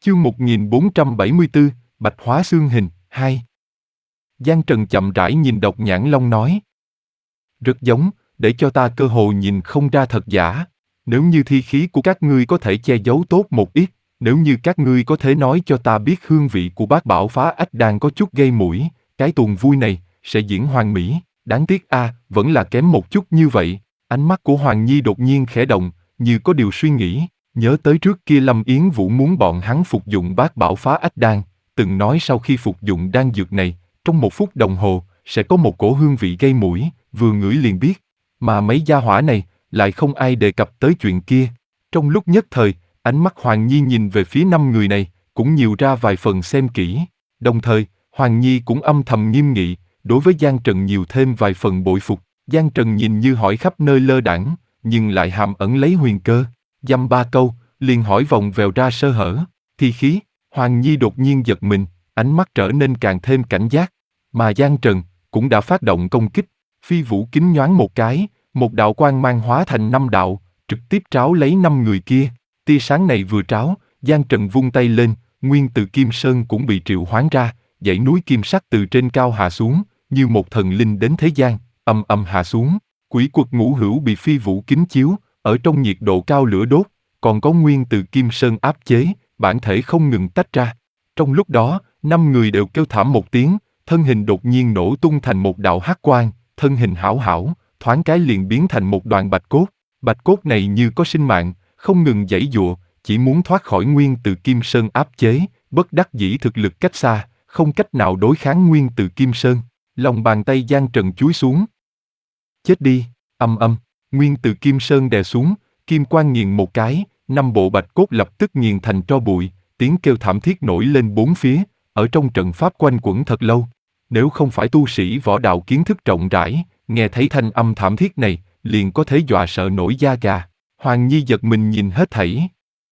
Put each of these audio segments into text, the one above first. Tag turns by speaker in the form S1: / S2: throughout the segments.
S1: Chương 1474, Bạch Hóa Xương Hình, 2. Giang Trần chậm rãi nhìn Độc Nhãn Long nói. Rất giống, để cho ta cơ hồ nhìn không ra thật giả. Nếu như thi khí của các ngươi có thể che giấu tốt một ít, nếu như các ngươi có thể nói cho ta biết hương vị của bát bảo phá ách đan có chút gây mũi, cái tuần vui này sẽ diễn hoàn mỹ. Đáng tiếc vẫn là kém một chút như vậy. Ánh mắt của Hoàng Nhi đột nhiên khẽ động, như có điều suy nghĩ. Nhớ tới trước kia Lâm Yến Vũ muốn bọn hắn phục dụng bát bảo phá ách đan, từng nói sau khi phục dụng đan dược này, trong 1 phút đồng hồ, sẽ có một cổ hương vị gây mũi, vừa ngửi liền biết. Mà mấy gia hỏa này, lại không ai đề cập tới chuyện kia. Trong lúc nhất thời, ánh mắt Hoàng Nhi nhìn về phía 5 người này, cũng nhiều ra vài phần xem kỹ. Đồng thời, Hoàng Nhi cũng âm thầm nghiêm nghị, đối với Giang Trần nhiều thêm vài phần bội phục. Giang Trần nhìn như hỏi khắp nơi lơ đãng, nhưng lại hàm ẩn lấy huyền cơ. Dăm 3 câu, liền hỏi vòng vèo ra sơ hở. Thi khí, Hoàng Nhi đột nhiên giật mình, ánh mắt trở nên càng thêm cảnh giác. Mà Giang Trần cũng đã phát động công kích. Phi vũ kính nhoáng một cái, một đạo quang mang hóa thành 5 đạo, trực tiếp tráo lấy 5 người kia. Tia sáng này vừa tráo, Giang Trần vung tay lên, nguyên từ Kim Sơn cũng bị triệu hoán ra, dãy núi kim sắc từ trên cao hạ xuống, như một thần linh đến thế gian, ầm ầm hạ xuống. Quỷ quật Ngũ Hữu bị phi vũ kính chiếu, ở trong nhiệt độ cao lửa đốt, còn có nguyên từ Kim Sơn áp chế, bản thể không ngừng tách ra. Trong lúc đó, 5 người đều kêu thảm một tiếng, thân hình đột nhiên nổ tung thành một đạo hắc quang, thân hình hảo hảo, thoáng cái liền biến thành một đoàn bạch cốt. Bạch cốt này như có sinh mạng, không ngừng giãy giụa, chỉ muốn thoát khỏi nguyên từ Kim Sơn áp chế, bất đắc dĩ thực lực cách xa, không cách nào đối kháng nguyên từ Kim Sơn. Lòng bàn tay Giang Trần chúi xuống. Chết đi, nguyên từ Kim Sơn đè xuống, kim quang nghiền một cái, 5 bộ bạch cốt lập tức nghiền thành tro bụi, tiếng kêu thảm thiết nổi lên bốn phía, ở trong trận pháp quanh quẩn thật lâu. Nếu không phải tu sĩ võ đạo kiến thức rộng rãi, nghe thấy thanh âm thảm thiết này, liền có thể dọa sợ nổi da gà. Hoàng Nhi giật mình nhìn hết thảy.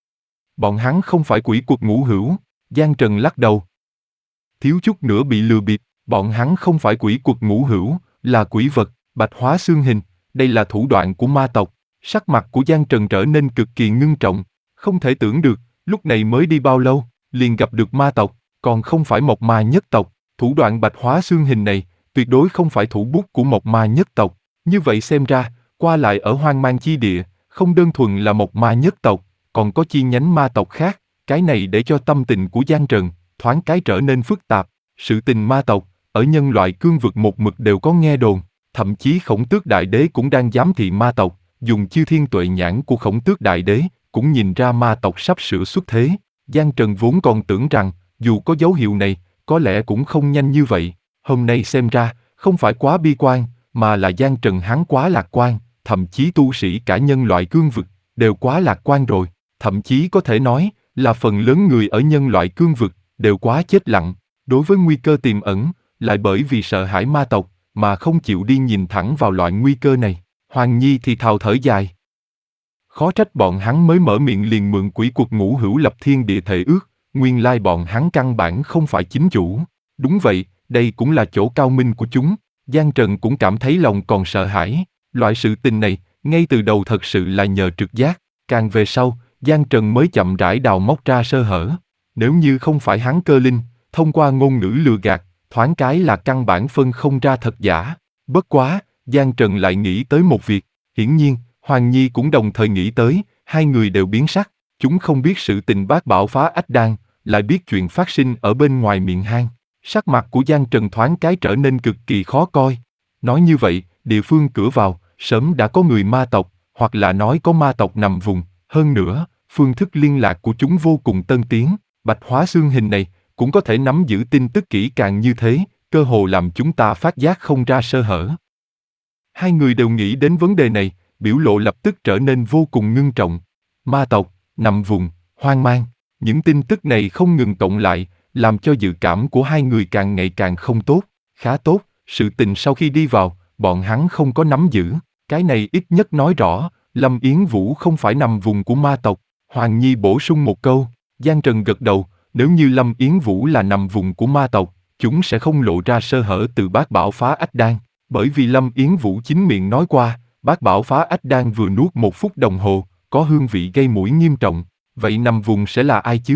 S1: Bọn hắn không phải quỷ quật Ngũ Hữu. Giang Trần lắc đầu. Thiếu chút nữa bị lừa bịp, bọn hắn không phải quỷ quật Ngũ Hữu, là quỷ vật, Bạch Hóa Xương Hình, đây là thủ đoạn của ma tộc. Sắc mặt của Giang Trần trở nên cực kỳ ngưng trọng, không thể tưởng được, lúc này mới đi bao lâu, liền gặp được ma tộc, còn không phải Mộc Ma nhất tộc. Thủ đoạn Bạch Hóa Xương Hình này, tuyệt đối không phải thủ bút của Mộc Ma nhất tộc. Như vậy xem ra, qua lại ở Hoang Mang Chi Địa, không đơn thuần là Mộc Ma nhất tộc, còn có chi nhánh ma tộc khác. Cái này để cho tâm tình của Giang Trần thoáng cái trở nên phức tạp. Sự tình ma tộc ở nhân loại cương vực một mực đều có nghe đồn, thậm chí Khổng Tước Đại Đế cũng đang giám thị ma tộc, dùng chư thiên tuệ nhãn của Khổng Tước Đại Đế cũng nhìn ra ma tộc sắp sửa xuất thế. Giang Trần vốn còn tưởng rằng dù có dấu hiệu này, có lẽ cũng không nhanh như vậy. Hôm nay xem ra không phải quá bi quan, mà là Giang Trần hắn quá lạc quan, thậm chí tu sĩ cả nhân loại cương vực đều quá lạc quan rồi, thậm chí có thể nói là phần lớn người ở nhân loại cương vực đều quá chết lặng, đối với nguy cơ tiềm ẩn, lại bởi vì sợ hãi ma tộc mà không chịu đi nhìn thẳng vào loại nguy cơ này. Hoàng Nhi thì thào thở dài. Khó trách bọn hắn mới mở miệng liền mượn quỷ quật Ngũ Hữu lập thiên địa thể ước, nguyên lai bọn hắn căn bản không phải chính chủ. Đúng vậy, đây cũng là chỗ cao minh của chúng. Giang Trần cũng cảm thấy lòng còn sợ hãi. Loại sự tình này, ngay từ đầu thật sự là nhờ trực giác. Càng về sau, Giang Trần mới chậm rãi đào móc ra sơ hở. Nếu như không phải hắn cơ linh, thông qua ngôn ngữ lừa gạt, thoáng cái là căn bản phân không ra thật giả. Bất quá, Giang Trần lại nghĩ tới một việc. Hiển nhiên, Hoàng Nhi cũng đồng thời nghĩ tới, hai người đều biến sắc. Chúng không biết sự tình bát bảo phá ách đan, lại biết chuyện phát sinh ở bên ngoài miệng hang. Sắc mặt của Giang Trần thoáng cái trở nên cực kỳ khó coi. Nói như vậy, địa phương cửa vào, sớm đã có người ma tộc, hoặc là nói có ma tộc nằm vùng. Hơn nữa, phương thức liên lạc của chúng vô cùng tân tiến. Bạch Hóa Xương Hình này, cũng có thể nắm giữ tin tức kỹ càng như thế, cơ hồ làm chúng ta phát giác không ra sơ hở. Hai người đều nghĩ đến vấn đề này, biểu lộ lập tức trở nên vô cùng ngưng trọng. Ma tộc, nằm vùng, hoang mang. Những tin tức này không ngừng cộng lại, làm cho dự cảm của hai người càng ngày càng không tốt. Khá tốt, sự tình sau khi đi vào, bọn hắn không có nắm giữ. Cái này ít nhất nói rõ, Lâm Yến Vũ không phải nằm vùng của ma tộc. Hoàng Nhi bổ sung một câu. Giang Trần gật đầu, nếu như Lâm Yến Vũ là nằm vùng của ma tộc, chúng sẽ không lộ ra sơ hở từ bát bảo phá ách đan. Bởi vì Lâm Yến Vũ chính miệng nói qua, bát bảo phá ách đan vừa nuốt 1 phút đồng hồ, có hương vị gây mũi nghiêm trọng. Vậy nằm vùng sẽ là ai chứ?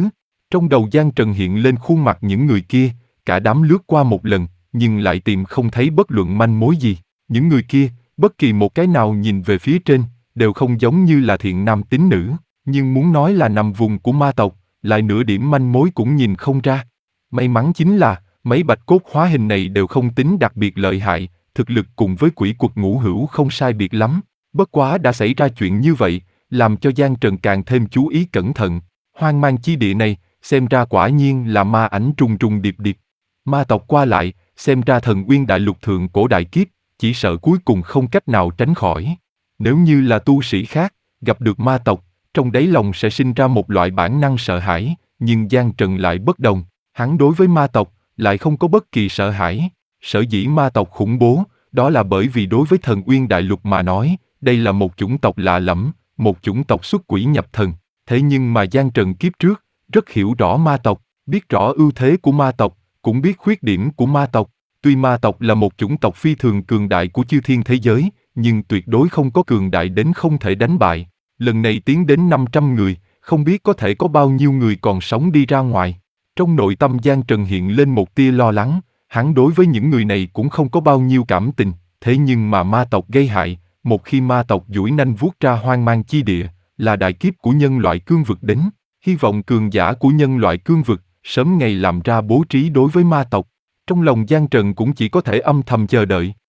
S1: Trong đầu Giang Trần hiện lên khuôn mặt những người kia, cả đám lướt qua một lần, nhưng lại tìm không thấy bất luận manh mối gì. Những người kia, bất kỳ một cái nào nhìn về phía trên, đều không giống như là thiện nam tín nữ, nhưng muốn nói là nằm vùng của ma tộc, lại nửa điểm manh mối cũng nhìn không ra. May mắn chính là, mấy bạch cốt hóa hình này đều không tính đặc biệt lợi hại, thực lực cùng với quỷ quật ngũ hữu không sai biệt lắm. Bất quá đã xảy ra chuyện như vậy, làm cho Giang Trần càng thêm chú ý cẩn thận. Hoang mang chi địa này, xem ra quả nhiên là ma ảnh trùng trùng điệp điệp. Ma tộc qua lại, xem ra thần Uyên Đại Lục thượng cổ đại kiếp, chỉ sợ cuối cùng không cách nào tránh khỏi. Nếu như là tu sĩ khác, gặp được ma tộc, trong đáy lòng sẽ sinh ra một loại bản năng sợ hãi, nhưng Giang Trần lại bất đồng, hắn đối với ma tộc, lại không có bất kỳ sợ hãi. Sở dĩ ma tộc khủng bố, đó là bởi vì đối với thần Uyên Đại Lục mà nói, đây là một chủng tộc lạ lẫm, một chủng tộc xuất quỷ nhập thần. Thế nhưng mà Giang Trần kiếp trước, rất hiểu rõ ma tộc, biết rõ ưu thế của ma tộc, cũng biết khuyết điểm của ma tộc. Tuy ma tộc là một chủng tộc phi thường cường đại của chư thiên thế giới, nhưng tuyệt đối không có cường đại đến không thể đánh bại. Lần này tiến đến 500 người, không biết có thể có bao nhiêu người còn sống đi ra ngoài. Trong nội tâm Giang Trần hiện lên một tia lo lắng, hắn đối với những người này cũng không có bao nhiêu cảm tình, thế nhưng mà ma tộc gây hại, một khi ma tộc duỗi nanh vuốt ra hoang mang chi địa, là đại kiếp của nhân loại cương vực đến, hy vọng cường giả của nhân loại cương vực, sớm ngày làm ra bố trí đối với ma tộc. Trong lòng Giang Trần cũng chỉ có thể âm thầm chờ đợi.